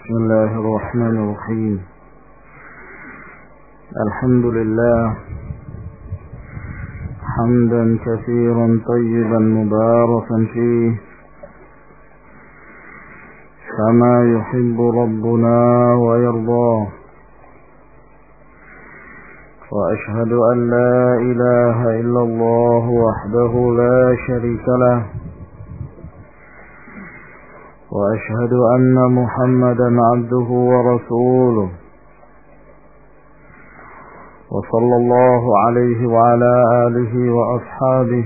بسم الله الرحمن الرحيم. الحمد لله حمدا كثيرا طيبا مباركا فيه كما يحب ربنا ويرضاه، وأشهد أن لا إله إلا الله وحده لا شريك له، وأشهد أن محمدا عبده ورسوله، وصلى الله عليه وعلى آله وأصحابه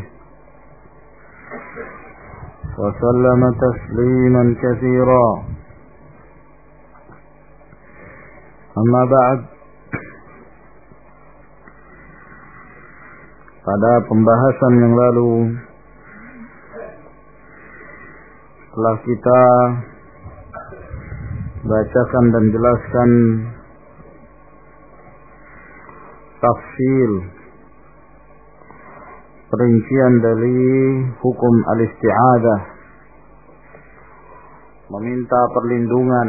وسلم تسليما كثيرا. أما بعد, pada pembahasan yang lalu telah kita bacakan dan jelaskan tafsil perincian dari hukum al-isti'adzah, meminta perlindungan,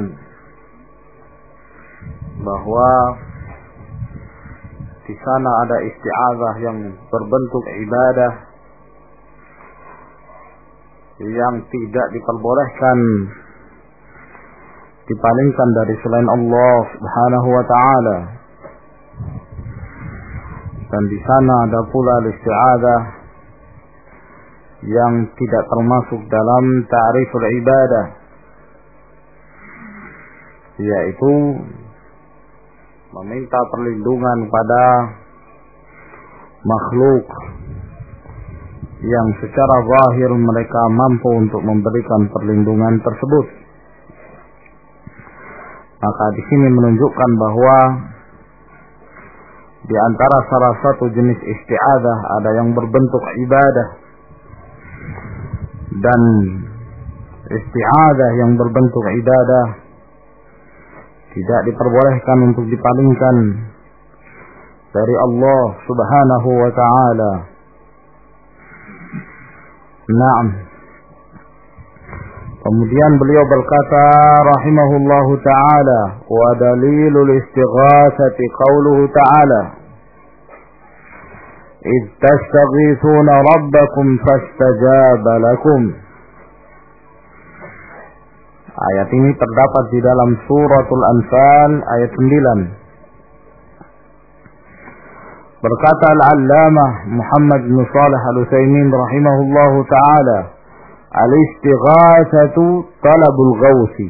bahwa di sana ada isti'adzah yang berbentuk ibadah yang tidak diperbolehkan dipalingkan dari selain Allah Subhanahu wa taala. Dan di sana ada pula isti'adzah yang tidak termasuk dalam ta'riful ibadah, yaitu meminta perlindungan pada makhluk yang secara zahir mereka mampu untuk memberikan perlindungan tersebut. Maka di sini menunjukkan bahwa di antara salah satu jenis isti'adzah ada yang berbentuk ibadah, dan isti'adzah yang berbentuk ibadah tidak diperbolehkan untuk dipalingkan dari Allah Subhanahu wa taala. Naam. Kemudian beliau berkata rahimahullahu ta'ala, wa dalilul istighatsati qauluhu ta'ala, idh tastaghithuna rabbakum fastajaba lakum. Ayat ini terdapat di dalam suratul Anfal ayat 9. Berkata Al-Allamah Muhammad bin Shalih Al-Utsaimin rahimahullahu ta'ala, al-istighatsatu talabul ghausi.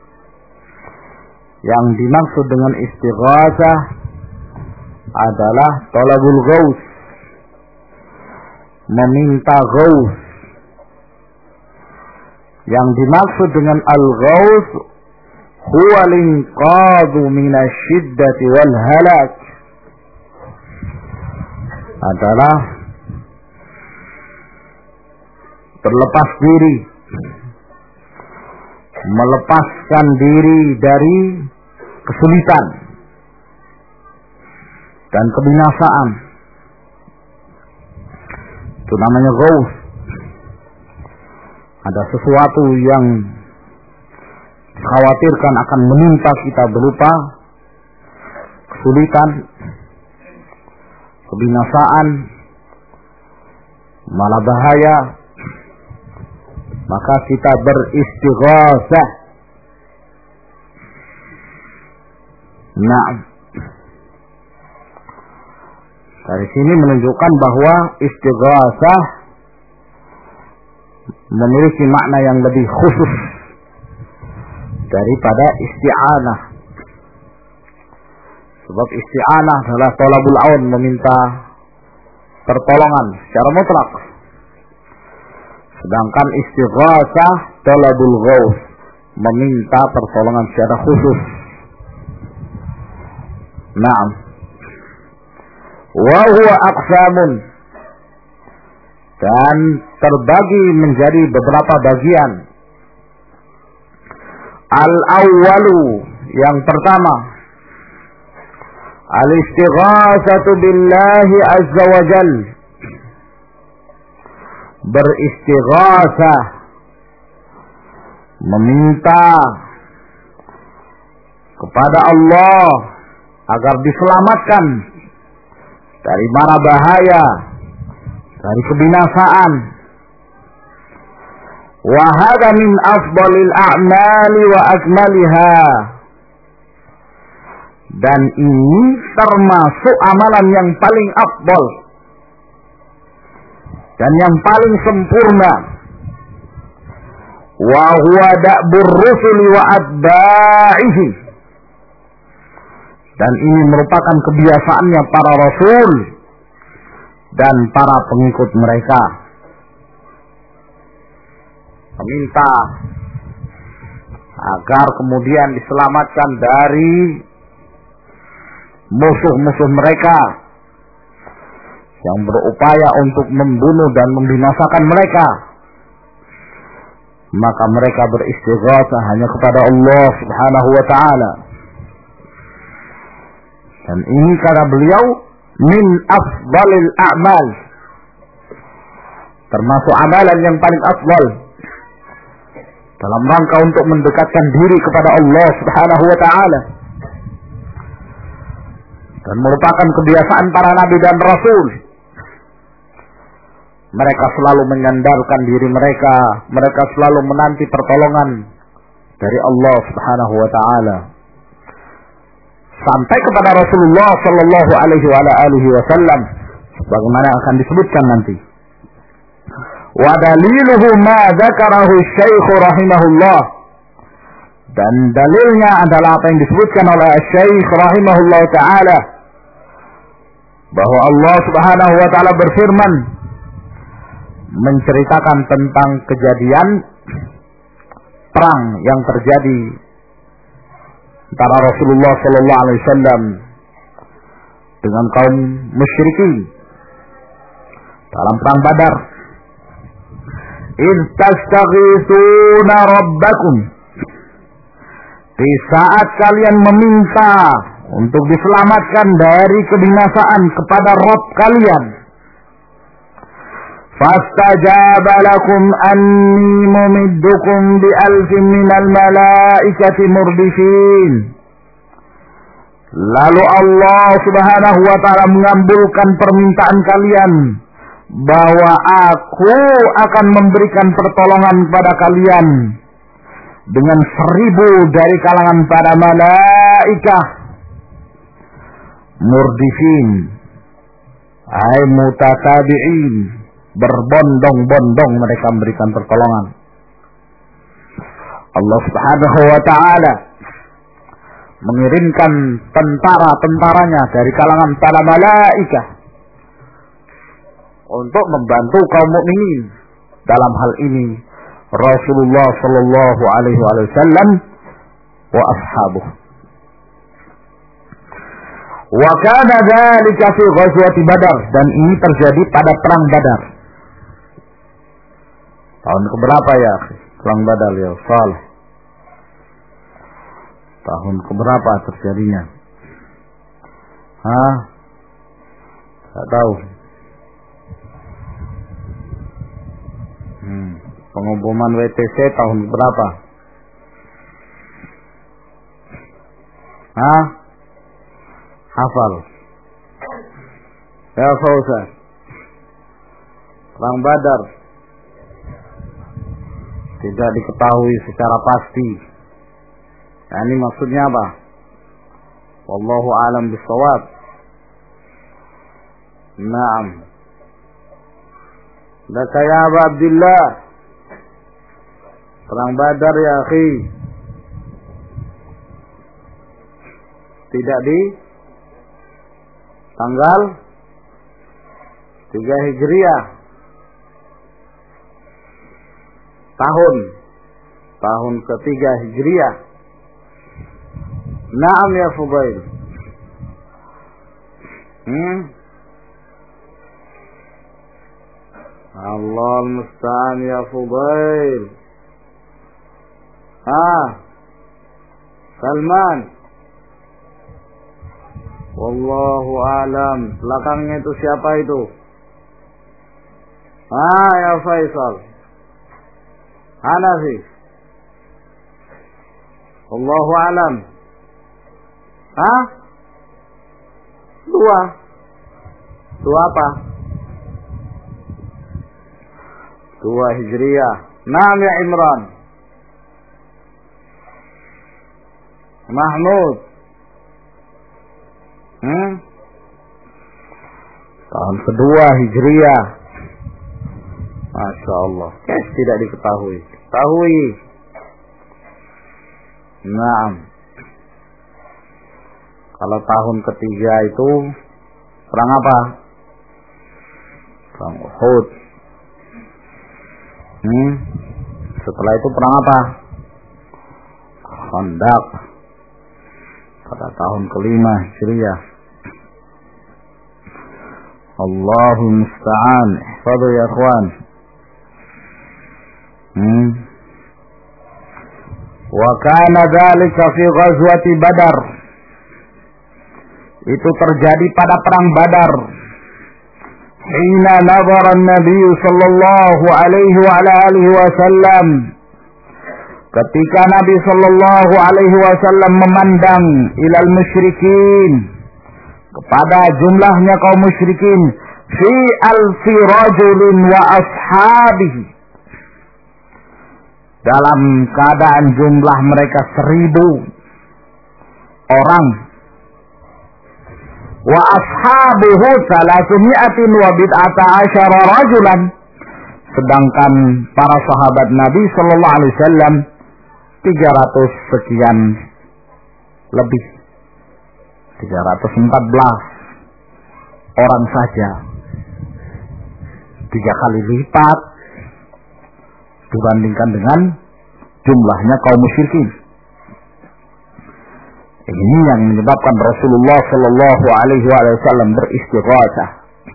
Yang dimaksud dengan istighatsah adalah talabul ghaus, meminta ghaus. Yang dimaksud dengan al-ghaus huwa al-inqadhu minasyiddati wal halak, adalah terlepas diri, melepaskan diri dari kesulitan dan kebinasaan. Itu namanya ghaus. Ada sesuatu yang dikhawatirkan akan menimpa kita berupa kesulitan, kebinasaan, malah bahaya, maka kita beristighatsah. Nah, dari sini menunjukkan bahwa istighatsah memiliki makna yang lebih khusus daripada isti'anah. Sebab isti'anah adalah thalabul aun, meminta pertolongan secara mutlak. Sedangkan istighatsah talabul ghaus, meminta pertolongan secara khusus. Naam. Wa huwa aqsamun, dan terbagi menjadi beberapa bagian. Al-awwalu, yang pertama, al-istighatsatu billahi azza wa jalla, beristighatsah, meminta kepada Allah agar diselamatkan dari mara bahaya, dari kebinasaan. Wa hadza min afdalil a'mali wa akmaliha. Dan ini termasuk amalan yang paling afdal dan yang paling sempurna. Wa huwa da'bur rusuli wa atba'ihi. Dan ini merupakan kebiasaannya para rasul dan para pengikut mereka. Meminta agar kemudian diselamatkan dari musuh-musuh mereka yang berupaya untuk membunuh dan membinasakan mereka. Maka mereka beristighatsah hanya kepada Allah Subhanahu wa ta'ala. Dan ini kata beliau min afdalil a'mal, termasuk amalan yang paling afdal dalam rangka untuk mendekatkan diri kepada Allah Subhanahu wa ta'ala, dan merupakan kebiasaan para nabi dan rasul. Mereka selalu menyandarkan diri mereka, mereka selalu menanti pertolongan dari Allah Subhanahu wa ta'ala, sampai kepada Rasulullah sallallahu alaihi wasallam sebagaimana akan disebutkan nanti. Wa daliluhu ma dzakarahu Syekh rahimahullah. Dan dalilnya adalah apa yang disebutkan oleh Syekh rahimahullah taala, bahwa Allah Subhanahu wa taala berfirman menceritakan tentang kejadian perang yang terjadi antara Rasulullah sallallahu alaihi wasallam dengan kaum musyrikin dalam perang Badar. "Idz tastaghitsuna rabbakum." Di saat kalian meminta untuk diselamatkan dari kebinasaan kepada Rabb kalian. "Fastajaba lakum anni mumiddukum bi alfin minal malaikati murdifin." Lalu Allah Subhanahu wa ta'ala mengabulkan permintaan kalian bahwa aku akan memberikan pertolongan kepada kalian dengan 1000 dari kalangan para malaikah. Murdifin ay mutatabi'in, berbondong-bondong mereka memberikan pertolongan. Allah Subhanahu wa ta'ala mengirimkan tentara-tentaranya dari kalangan para malaikah untuk membantu kaum mukminin. Dalam hal ini Rasulullah sallallahu alaihi wasallam wa ashabuh. Wa kana dzalika fi ghazwati Badar, dan ini terjadi pada perang Badar. Tahun keberapa ya perang Badar ya Saleh? Tahun keberapa terjadinya? Tak tahu. Pengumuman WTC tahun berapa? Hafal? Ya Fauzan. Perang Badar tidak diketahui secara pasti. Nah, ini maksudnya apa? Wallahu a'lam bishawab. Naam. Laka ya Abu Abdullah. Perang Badar ya akhi. Tidak di tanggal 3 Hijriah. Tahun ketiga Hijriah. Naam ya Fudail. Allah al-musta'an ya Fudail. Salman. Wallahu a'lam. Belakangnya itu siapa itu? Ya Faisal. Hanafi. Wallahu a'lam. Hah? Dua. Dua apa? Dua Hijriyah. Naam ya Imran. Mahmud. Tahun kedua Hijriyah. Masya Allah. Tidak diketahui. Ketahui. Naam. Kalau tahun ketiga itu perang apa? Perang Uhud. Setelah itu perang apa? Khandaq. Pada tahun kelima Hijriyah. Allahul musta'an. Ihfadhu ya ikhwan. Wa kana dzalika fi ghazwati Badar. Itu terjadi pada perang Badar. Hina nazara an-nabi sallallahu alaihi wa ala alihi wasallam. Ketika Nabi sallallahu alaihi wasallam memandang ilal musyrikin, kepada jumlahnya kaum musyrikin, fi alfi rajulin wa ashabihi, dalam keadaan jumlah mereka 1000 orang, wa ashabuhu 300 wa bid'ata asyara rajulan, sedangkan para sahabat Nabi sallallahu alaihi wasallam 300 sekian lebih, 314 orang saja, 3 kali lipat dibandingkan dengan jumlahnya kaum musyrikin. Ini yang menyebabkan Rasulullah Shallallahu Alaihi Wasallam beristighatsah.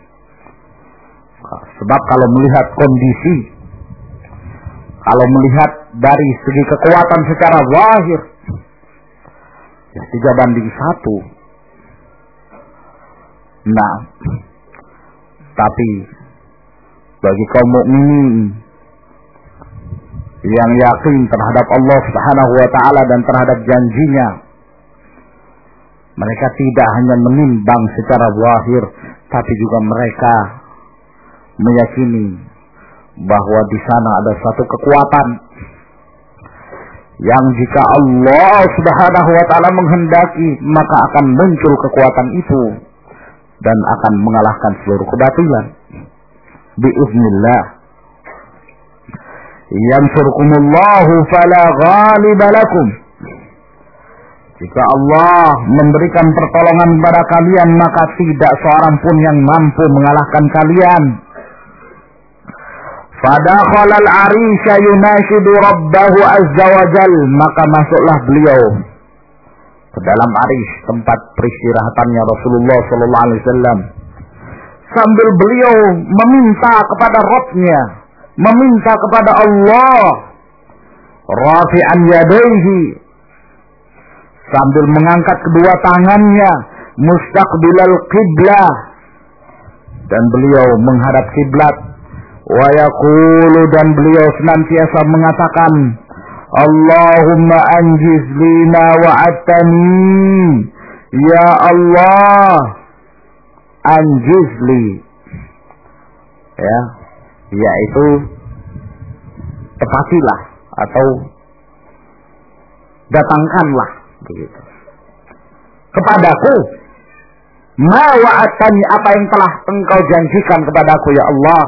Sebab kalau melihat kondisi, kalau melihat dari segi kekuatan secara zahir, ya 3 banding 1. Nah, tapi bagi kaum mukminin yang yakin terhadap Allah Subhanahu wa taala dan terhadap janjinya, mereka tidak hanya menimbang secara zahir, tapi juga mereka meyakini bahwa di sana ada satu kekuatan yang jika Allah Subhanahu wa taala menghendaki, maka akan muncul kekuatan itu dan akan mengalahkan seluruh kebatilan. Biiznillah. Yansurkumullahu fala ghaliba lakum. Jika Allah memberikan pertolongan kepada kalian, maka tidak seorang pun yang mampu mengalahkan kalian. Fadakhala al-arisha yunashidu rabbahu azza wa jal, maka masuklah beliau ke dalam arish, tempat peristirahatannya Rasulullah sallallahu alaihi wasallam, sambil beliau meminta kepada Rabb-Nya, meminta kepada Allah, rafi'an yadayhi, sambil mengangkat kedua tangannya, mustaqbilal qiblah, dan beliau menghadap kiblat, wa yaqulu, dan beliau senantiasa mengatakan, Allahumma anjiz lina wa'atani, ya Allah, anjizli, ya, yaitu tepatilah atau datangkanlah begitu kepadaku, ma wa'atani, apa yang telah engkau janjikan kepadaku ya Allah.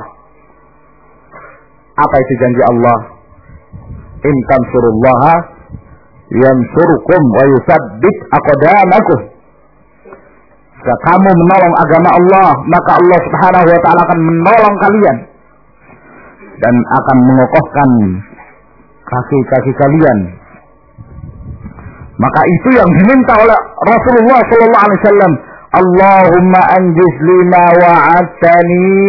Apa itu janji Allah? In tansurullaha yansurkum wa yusabbit aqdamakum. Jika kamu menolong agama Allah, maka Allah Subhanahu wa taala akan menolong kalian dan akan mengokohkan kaki-kaki kalian. Maka itu yang diminta oleh Rasulullah sallallahu alaihi wasallam, Allahumma anjiz lina wa'atani,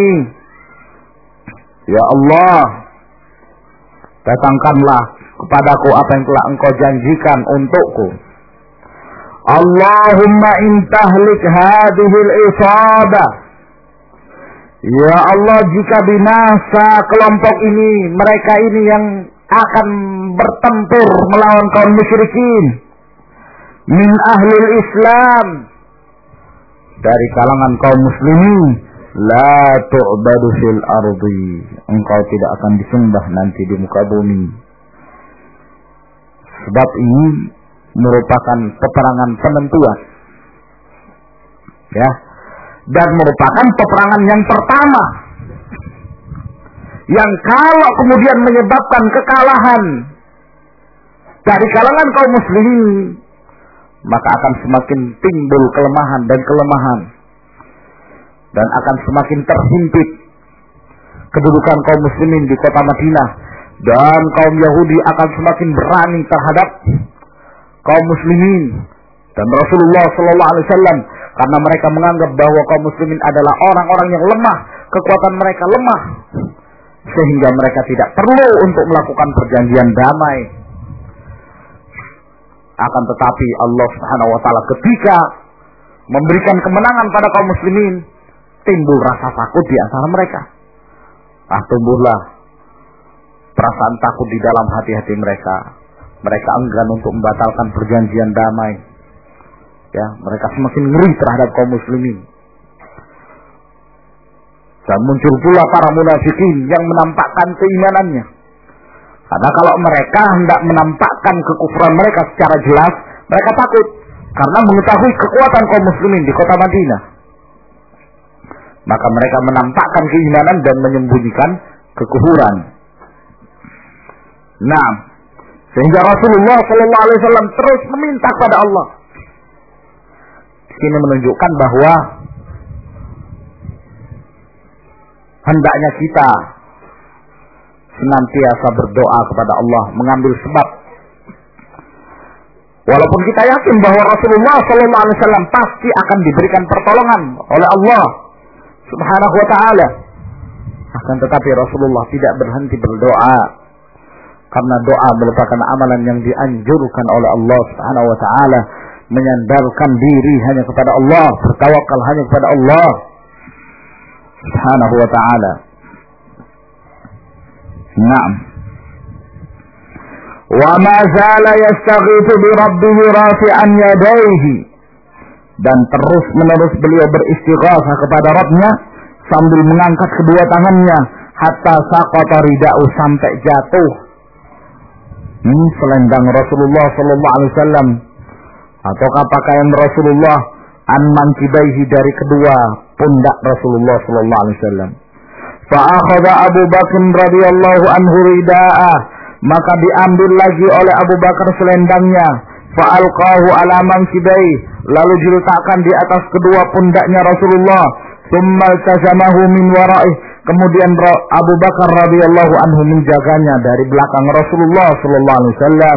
ya Allah, datangkanlah kepadaku apa yang telah engkau janjikan untukku. Allahumma intahlik hadhil isabah, ya Allah, jika binasa kelompok ini, mereka ini yang akan bertempur melawan kaum musyrikin, min ahlil Islam, dari kalangan kaum muslimin, la tu'badu fil ardi, engkau tidak akan disembah nanti di muka bumi. Sebab ini merupakan peperangan penentuan, ya, dan merupakan peperangan yang pertama yang kalau kemudian menyebabkan kekalahan dari kalangan kaum muslimin, maka akan semakin timbul kelemahan dan akan semakin terhimpit kedudukan kaum muslimin di kota Madinah, dan kaum Yahudi akan semakin berani terhadap kaum muslimin dan Rasulullah sallallahu alaihi wasallam, karena mereka menganggap bahwa kaum muslimin adalah orang-orang yang lemah, kekuatan mereka lemah, sehingga mereka tidak perlu untuk melakukan perjanjian damai. Akan tetapi Allah Subhanahu wa taala ketika memberikan kemenangan pada kaum muslimin, timbul rasa takut di antara mereka. Tumbuhlah perasaan takut di dalam hati-hati mereka. Mereka enggan untuk membatalkan perjanjian damai. Ya, mereka semakin ngeri terhadap kaum muslimin. Dan muncul pula para munafikin yang menampakkan keimanannya. Karena kalau mereka hendak menampakkan kekufuran mereka secara jelas, mereka takut karena mengetahui kekuatan kaum muslimin di kota Madinah. Maka mereka menampakkan keimanan dan menyembunyikan kekufuran. Nah, sehingga Rasulullah sallallahu alaihi wasallam terus meminta kepada Allah. Ini menunjukkan bahwa hendaknya kita senantiasa berdoa kepada Allah, mengambil sebab. Walaupun kita yakin bahwa Rasulullah sallallahu alaihi wasallam pasti akan diberikan pertolongan oleh Allah Subhanahu wa taala, akan tetapi Rasulullah tidak berhenti berdoa, karena doa merupakan amalan yang dianjurkan oleh Allah Subhanahu wa taala, menyandarkan diri hanya kepada Allah, bertawakal hanya kepada Allah Subhanahu wa taala. Naam. Wa ma zala yastaghithu bi rabbih rafi'an yadayhi, dan terus-menerus beliau beristighasah kepada Rabb-Nya sambil mengangkat kedua tangannya, hatta saqata rida'u, sampai jatuh selendang Rasulullah sallallahu alaihi wasallam ataukah pakaian Rasulullah an mankibaihi, dari kedua pundak Rasulullah sallallahu alaihi wasallam. Fa akhadha Abu Bakar radhiyallahu anhu rida'ah, maka diambil lagi oleh Abu Bakar selendangnya. Fa alqahu ala mankibaihi, lalu diletakkan di atas kedua pundaknya Rasulullah. Tsumma tasamahu min wara'ih, kemudian Abu Bakar radhiyallahu anhu menjaganya dari belakang Rasulullah sallallahu alaihi wasallam.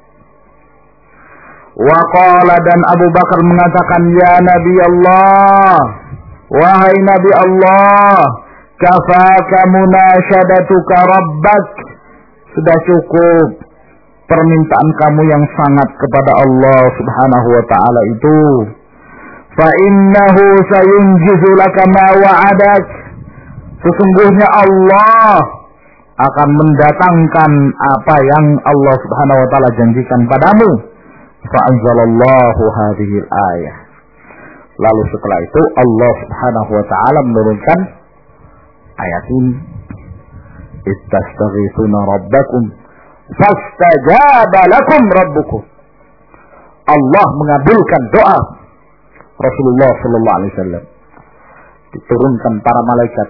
Wa qala, dan Abu Bakar mengatakan, ya Nabi Allah, wahai Nabi Allah, kafaka munasyadatuka rabbak, sudah cukup permintaan kamu yang sangat kepada Allah Subhanahu wa taala itu. Fa innahu sayunjizu laka ma wa'adak, sesungguhnya Allah akan mendatangkan apa yang Allah Subhanahu wa taala janjikan padamu. Fa anzalallahu hadhihi al-ayah, lalu setelah itu Allah Subhanahu wa taala menurunkan ayat ini. Istastaghithuna rabbakum fastajaba lakum rabbukum. Allah mengabulkan doa Rasulullah sallallahu alaihi wasallam. Diturunkan para malaikat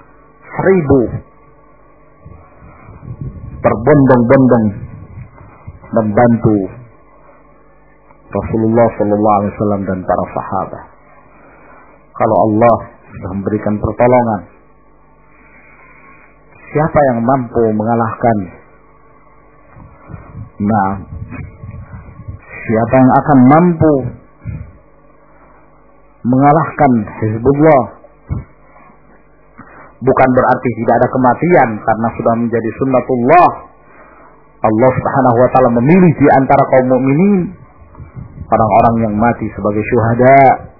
1000 berbondong-bondong membantu Rasulullah sallallahu alaihi wasallam dan para sahabat. Kalau Allah sudah memberikan pertolongan, siapa yang mampu mengalahkan? Nah, siapa yang akan mampu mengalahkan Hizbullah? Bukan berarti tidak ada kematian, karena sudah menjadi sunnatullah. Allah Subhanahu wa taala memilih di antara kaum mukminin orang-orang yang mati sebagai syuhada,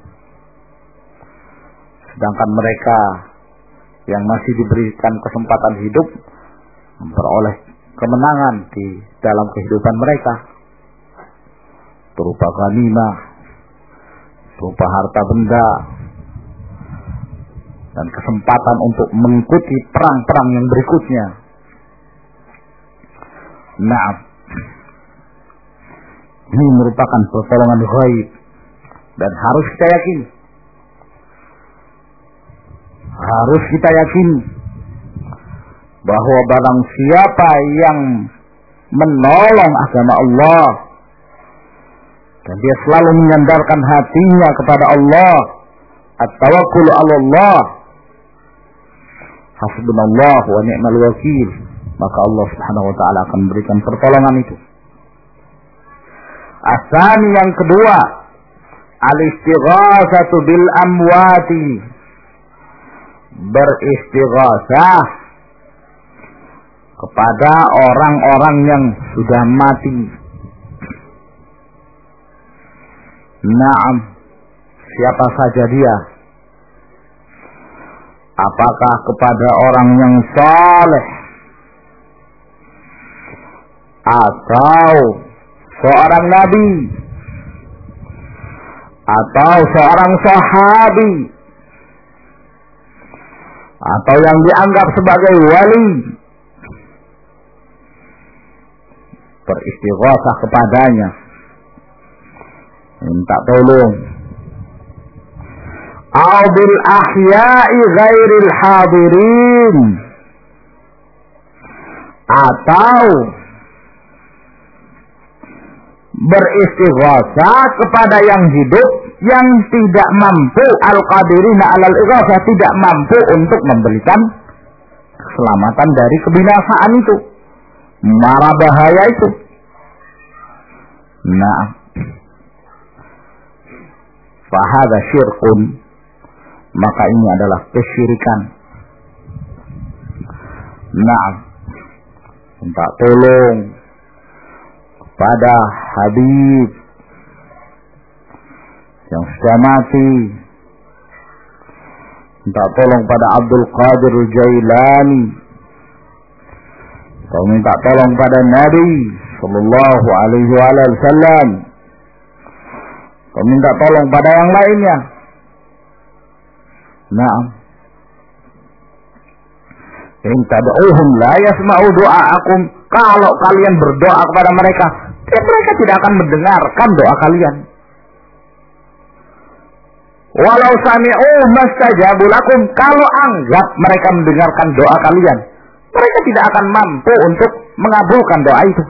sedangkan mereka yang masih diberikan kesempatan hidup memperoleh kemenangan di dalam kehidupan mereka. berupa ghanimah, berupa harta benda, dan kesempatan untuk mengikuti perang-perang yang berikutnya. Nah, ini merupakan pertolongan ghaib dan harus kita yakini. Harus kita yakini bahwa barang siapa yang menolong agama Allah dan dia selalu menyandarkan hatinya kepada Allah, at-tawakkul 'ala Allah, hasbunallah wa ni'mal wakil, maka Allah Subhanahu wa taala akan memberikan pertolongan itu. Asani yang kedua, al-istighatsatu bil amwati, beristighasah kepada orang-orang yang sudah mati. Naam, siapa saja dia. Apakah kepada orang yang saleh atau seorang nabi atau seorang sahabi atau yang dianggap sebagai wali, beristighatsah kepadanya, minta tolong. Au bil ahya'i ghairil hadirin, atau beristighatsah kepada yang hidup yang tidak mampu, al-qadirina alal ighatsah, tidak mampu untuk memberikan keselamatan dari kebinasaan itu, mara bahaya itu. Nah, fahada syirkun, maka ini adalah kesyirikan. Nah, minta tolong pada Habib yang sudah mati, minta tolong pada Abdul Qadir Jailani, atau minta tolong pada Nabi sallallahu alaihi wasallam, atau minta tolong pada yang lainnya. Nah, in tad'uhum la yasma'u du'aakum, kalau kalian berdoa kepada mereka, mereka tidak akan mendengarkan doa kalian. Walau sami'u mastajabu lakum, kalau anggap mereka mendengarkan doa kalian, mereka tidak akan mampu untuk mengabulkan doa itu.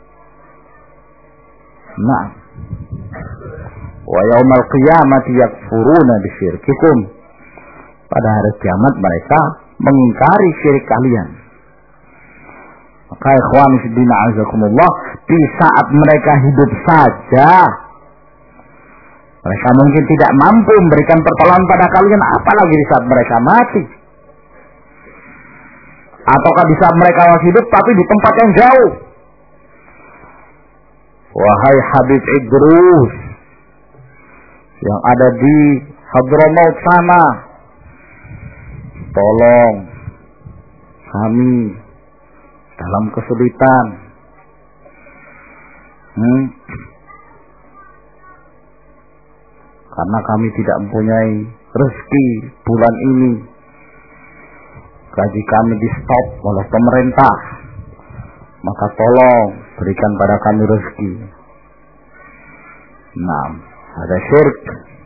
Nah, wa yaumal qiyamati yakfuruna bisyirkikum, pada hari kiamat mereka mengingkari syirik kalian. Maka ikhwan fillah azakumullah, di saat mereka hidup saja mereka mungkin tidak mampu memberikan pertolongan pada kalian, apalagi di saat mereka mati. Ataukah di saat mereka masih hidup tapi di tempat yang jauh. Wahai Habib Idrus yang ada di Hadramaut sana, tolong kami dalam kesulitan. Karena kami tidak mempunyai rezeki bulan ini, gaji kami di stop oleh pemerintah, maka tolong berikan pada kami rezeki. Nah, ada syirik.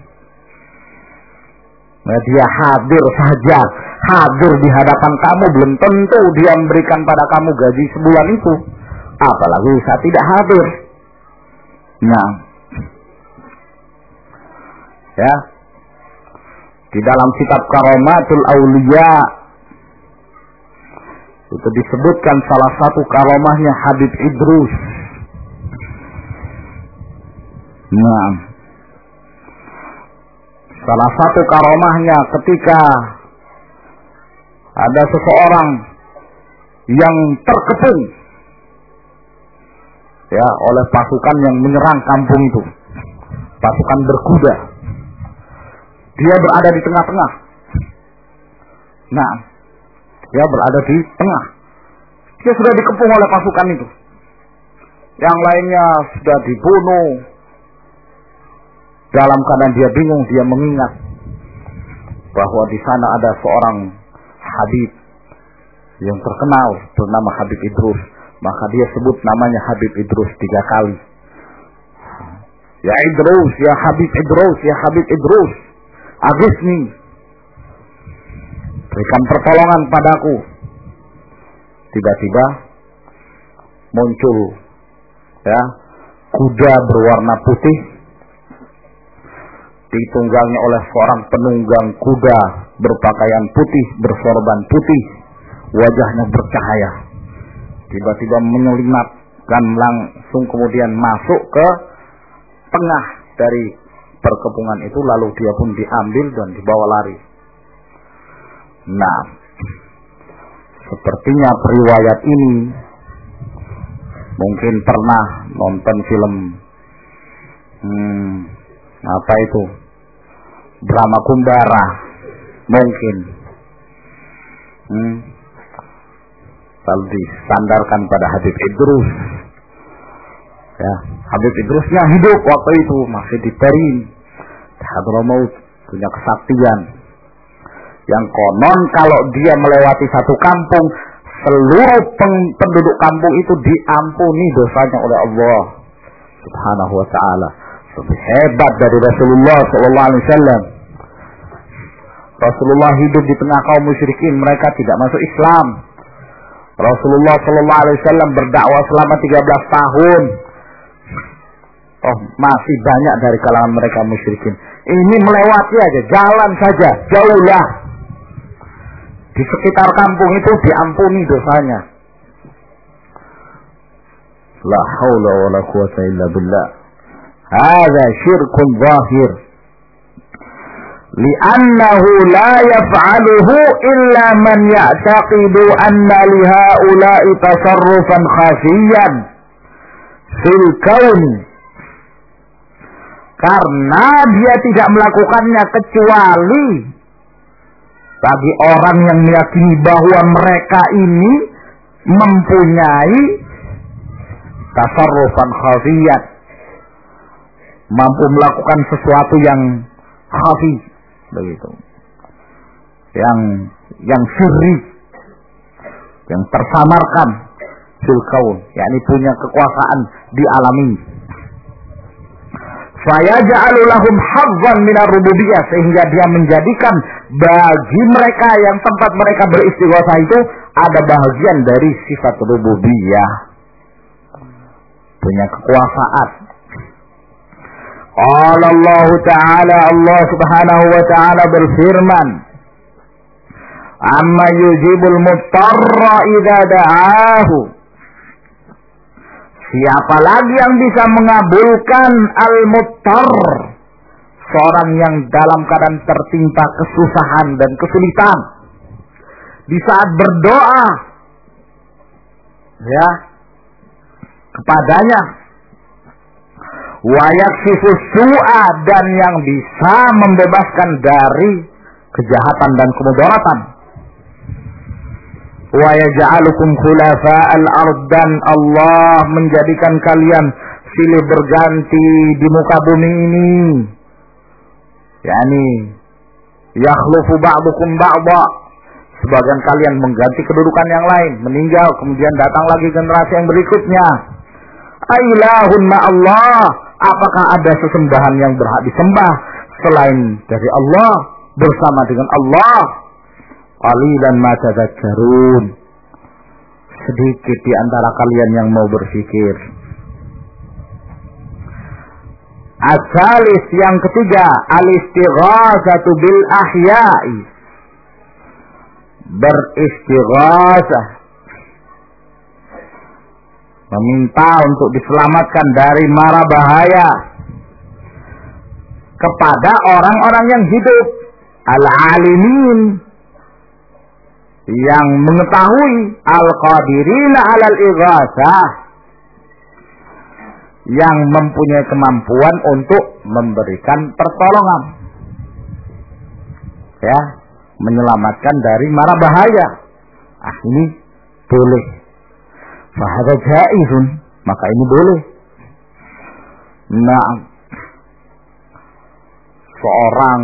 Nah, dia hadir saja, hadir di hadapan kamu, belum tentu dia memberikan pada kamu gaji sebulan itu, apalagi saat tidak hadir. Nah, ya, di dalam kitab Karamatul Auliya itu disebutkan salah satu karamahnya Habib Idrus. Nah, salah satu karamahnya ketika ada seseorang yang terkepung ya oleh pasukan yang menyerang kampung itu, pasukan berkuda. Dia berada di tengah-tengah. Nah, dia berada di tengah. Dia sudah dikepung oleh pasukan itu. Yang lainnya sudah dibunuh, dalam keadaan dia bingung, dia mengingat bahwa di sana ada seorang Habib yang terkenal bernama Habib Idrus. Maka dia sebut namanya Habib Idrus 3 kali. Ya Idrus, ya Habib Idrus, ya Habib Idrus, aghithni, berikan pertolongan padaku. Tiba-tiba muncul ya kuda berwarna putih, ditunggangi oleh seorang penunggang kuda berpakaian putih, bersorban putih, wajahnya bercahaya. Tiba-tiba menyelinap dan langsung kemudian masuk ke tengah dari perkebunan itu, lalu dia pun diambil dan dibawa lari. Nah, sepertinya periwayat ini mungkin pernah nonton film apa itu, Brahma Kumbara mungkin. Lalu disandarkan pada Habib Idrus. Ya, Habib Idrusnya hidup waktu itu, masih diberi Hadramaut, punya kesaktian. Yang konon kalau dia melewati satu kampung, seluruh penduduk kampung itu diampuni dosanya oleh Allah Subhanahu wa taala. Lebih hebat dari Rasulullah sallallahu alaihi wasallam. Rasulullah hidup di tengah kaum musyrikin, mereka tidak masuk Islam. Rasulullah sallallahu alaihi wasallam berdakwah selama 13 tahun. Oh, masih banyak dari kalangan mereka musyrikin. Ini melewati aja, jalan saja, jauhlah. Di sekitar kampung itu diampuni dosanya. La haula wala quwwata illa billah. Hadza syirkun zahir. Li'annahu la yaf'aluhu illa man ya'taqidu anna lihaula'i tasarrufan khafiyan fil kauni. Karena dia tidak melakukannya kecuali bagi orang yang meyakini bahwa mereka ini mempunyai tasarrufan khafiyat, mampu melakukan sesuatu yang khafi, begitu, yang sirri, yang tersamarkan fil kaun, yakni punya kekuasaan di alam ini. Fayaj'alu lahum hazzan minar rububiyyah, sehingga dia menjadikan bagi mereka yang tempat mereka beristighosa itu ada bahagian dari sifat rububiyah, punya kekuasaan. Qala Allah Ta'ala, Allah Subhanahu wa Ta'ala berfirman, amma yujibul muttarra idza da'ahu. Siapa lagi yang bisa mengabulkan al-muttar, seorang yang dalam keadaan tertimpa kesusahan dan kesulitan, di saat berdoa ya kepadanya, wa yakshifu su'a, dan yang bisa membebaskan dari kejahatan dan kemudaratan, wa yaj'alukum khulafa'al ard, dan Allah menjadikan kalian silih berganti di muka bumi ini, yakni yakhlufu ba'dukum ba'dha, sebagian kalian mengganti kedudukan yang lain, meninggal, kemudian datang lagi generasi yang berikutnya. Ailahun ma'allah, apakah ada sesembahan yang berhak disembah selain dari Allah, bersama dengan Allah? Qalilan ma tadhakkarun, sedikit di antara kalian yang mau berpikir. As-salis, yang ketiga, al-istighatsatu bil ahya'i, beristighatsah, meminta untuk diselamatkan dari mara bahaya kepada orang-orang yang hidup, al-alimin, yang mengetahui, al-qadirina alal ighatsah, yang mempunyai kemampuan untuk memberikan pertolongan, ya, menyelamatkan dari mara bahaya. Ini boleh. Fahadha jaizun, maka ini boleh. Nah, seorang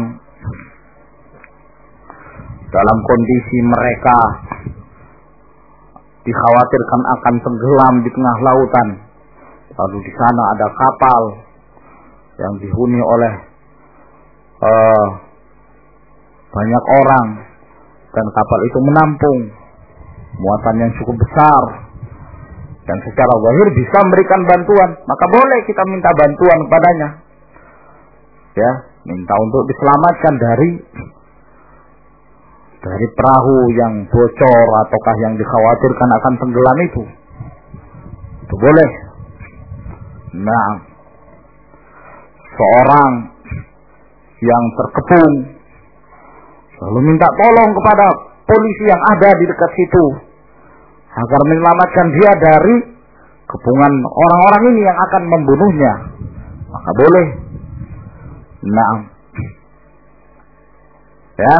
dalam kondisi mereka dikhawatirkan akan tenggelam di tengah lautan, lalu di sana ada kapal yang dihuni oleh banyak orang, dan kapal itu menampung muatan yang cukup besar dan secara zahir bisa memberikan bantuan, maka boleh kita minta bantuan kepadanya, ya, minta untuk diselamatkan dari perahu yang bocor ataukah yang dikhawatirkan akan tenggelam itu boleh. Nah, seorang yang terkepung lalu minta tolong kepada polisi yang ada di dekat situ agar menyelamatkan dia dari kepungan orang-orang ini yang akan membunuhnya, maka boleh. Nah, ya,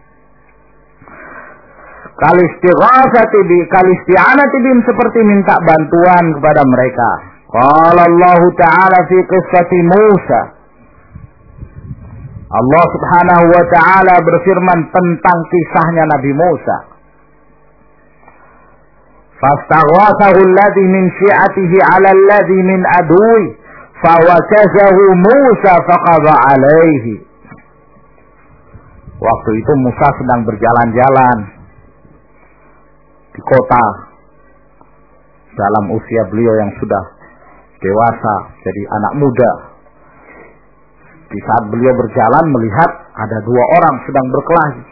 kalisti'anati bihim, seperti minta bantuan kepada mereka. Qala Allah Ta'ala fi qissati Musa, Allah Subhanahu wa Ta'ala berfirman tentang kisahnya Nabi Musa. Fastaghathahu alladhi min syi'atihi 'ala alladhi min adwi fawakazahu Musa faqadha 'alaihi. Waktu itu Musa sedang berjalan-jalan di kota dalam usia beliau yang sudah dewasa, jadi anak muda. Di saat beliau berjalan melihat ada dua orang sedang berkelahi.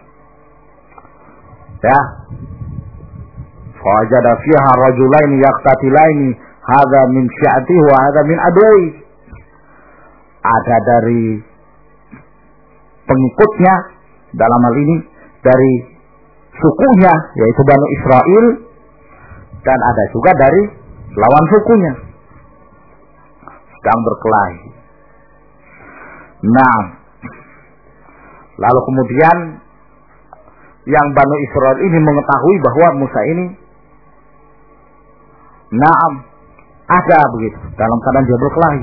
Ya. Fawajada fiha rajulaini yaqtatilaini, hadza min syi'atihi wa hadza min adwi. Ada dari pengikutnya, dalam hal ini dari sukunya yaitu Bani Israel, dan ada juga dari lawan sukunya sedang berkelahi. Nah, lalu kemudian yang Bani Israel ini mengetahui bahwa Musa ini ada begitu dalam keadaan dia berkelahi,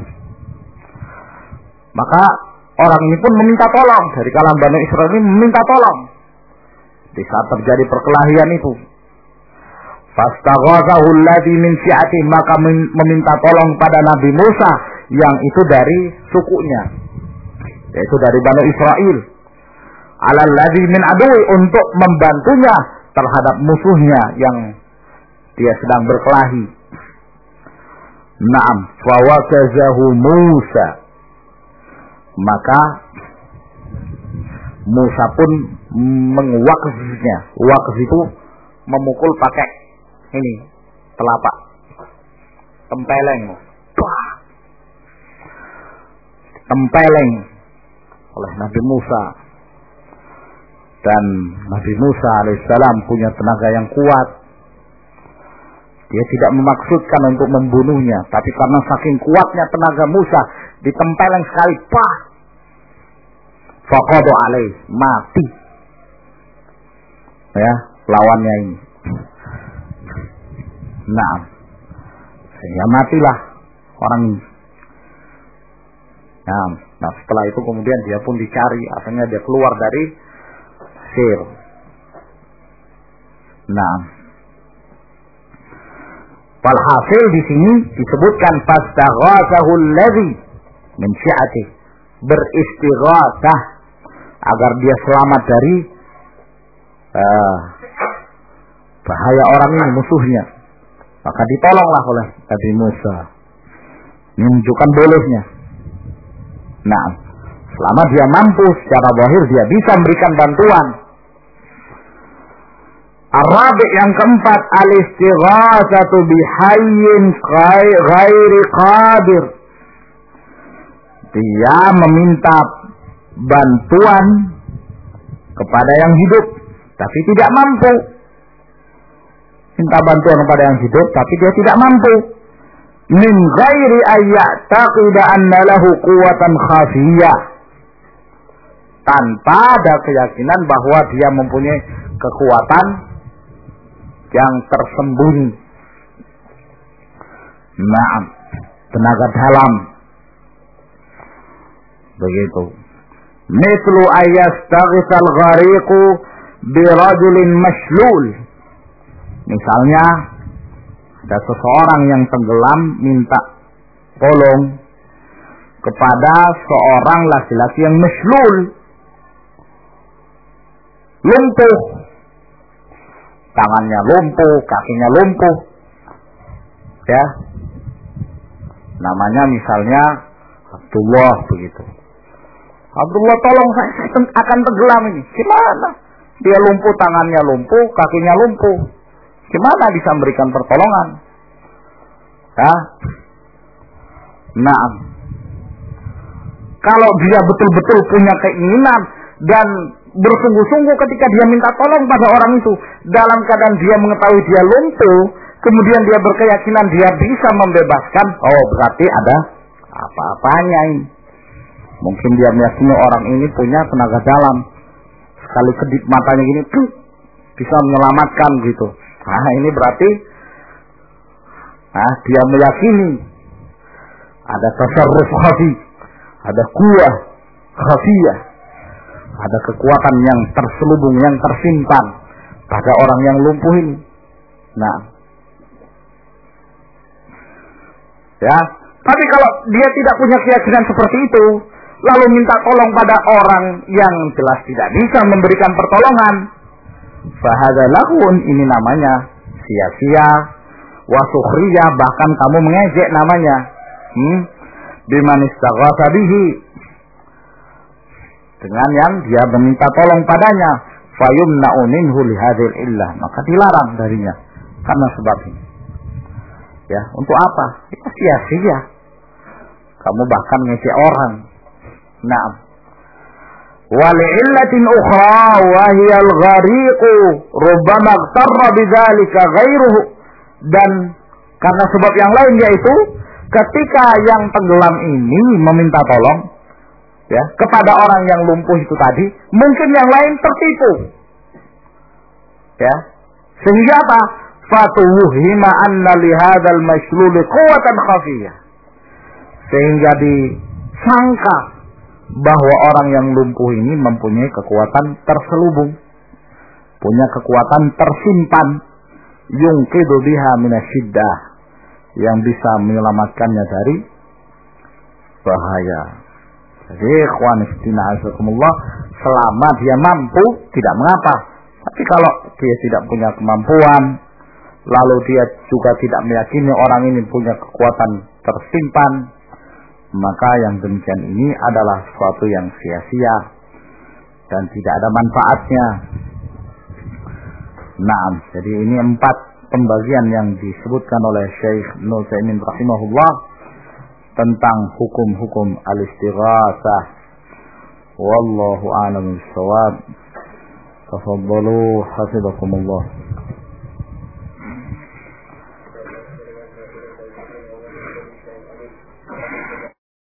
maka orang ini pun meminta tolong, dari kalangan Bani Israel ini meminta tolong di saat terjadi perkelahian itu. Fastaghathahu alladhi min syi'ati, maka meminta tolong pada Nabi Musa yang itu dari sukunya, yaitu dari Bani Israel, 'ala alladhi min adwi, untuk membantunya terhadap musuhnya yang dia sedang berkelahi. Naam, fawakazahu Musa, maka Musa pun mengwakznya. Wakz itu memukul pakai ini telapak, tempeleng, tempeleng oleh Nabi Musa. Dan Nabi Musa alaihissalam punya tenaga yang kuat. Dia tidak memaksudkan untuk membunuhnya, tapi karena saking kuatnya tenaga Musa, ditempeleng sekali, faqadu alaih, mati. Ya, lawannya ini. Nah, sehingga matilah orang ini. Nah, setelah itu kemudian dia pun dicari, akhirnya dia keluar dari Mesir. Nah, walhasil di sini disebutkan fastaghathahu alladhi min syi'atihi, beristighatsah agar dia selamat dari bahaya orang ini, musuhnya. Maka ditolonglah oleh Nabi Musa. Ini menunjukkan bolehnya. Nah, selama dia mampu secara zahir, dia bisa memberikan bantuan. Ar-rabi' yang keempat, al-istighatsatu bihayyin ghairi qadir. Dia meminta bantuan kepada yang hidup tapi tidak mampu. Minta bantuan kepada yang hidup tapi dia tidak mampu. Min ghairi ayya'taqida anna lahu quwwatan khafiyah, tanpa ada keyakinan bahwa dia mempunyai kekuatan yang tersembunyi. Naam, tenaga dalam. Begitu. Mithlu ayastaghithal ghariqu birajulin mashlul. Misalnya ada seseorang yang tenggelam minta tolong kepada seorang laki-laki yang mashlul, lumpuh, tangannya lumpuh, kakinya lumpuh, ya, namanya misalnya Abdullah begitu. Abdullah, tolong, saya akan tenggelam ini. Gimana? Dia lumpuh, tangannya lumpuh, kakinya lumpuh. Gimana bisa memberikan pertolongan? Ya. Nah, kalau dia betul-betul punya keinginan dan bersungguh-sungguh ketika dia minta tolong pada orang itu, dalam keadaan dia mengetahui dia lumpuh, kemudian dia berkeyakinan dia bisa membebaskan, oh berarti ada apa-apanya ini. Mungkin dia meyakini orang ini punya tenaga dalam, sekali kedip matanya gini, bisa menyelamatkan gitu. Nah ini berarti dia meyakini ada tasarruf khafi, ada kuwah khafiyah, ada kekuatan yang terselubung, yang tersimpan pada orang yang lumpuh ini. Nah, ya, tapi kalau dia tidak punya keyakinan seperti itu, lalu minta tolong pada orang yang jelas tidak bisa memberikan pertolongan, fahadza lahun, ini namanya sia-sia, wa sukhriyah, bahkan kamu mengejek namanya. Biman istaghatha bihi, dengan yang dia meminta tolong padanya, fayumna'u minhu lihadzal illah, maka dilarang darinya karena sebab ini. Ya, untuk apa? Itu sia-sia. Kamu bahkan ngejek orang. Naam. Wa li'illatin ukhra wa hiya al-ghariqu rubbama ightarra bidzalika ghairuhu, dan karena sebab yang lain, yaitu ketika yang tenggelam ini meminta tolong, ya, kepada orang yang lumpuh itu tadi, mungkin yang lain tertipu, ya, sehingga apa? Fatuwhima anna lihadzal mashlul quwwatan khafiyah, sehingga disangka bahwa orang yang lumpuh ini mempunyai kekuatan terselubung, punya kekuatan tersimpan, yungqidu biha minasyiddah, yang bisa menyelamatkannya dari bahaya. Jadi ikhwan fillah azakumullah, selama dia mampu tidak mengapa. Tapi kalau dia tidak punya kemampuan, lalu dia juga tidak meyakini orang ini punya kekuatan tersimpan, maka yang demikian ini adalah sesuatu yang sia-sia dan tidak ada manfaatnya. Nah, jadi ini 4 pembagian yang disebutkan oleh Syekh Ibnu Utsaimin rahimahullah tentang hukum-hukum al-istighatsah. Wallahu a'lam bishawab. Tafaddalu hafizakumullah.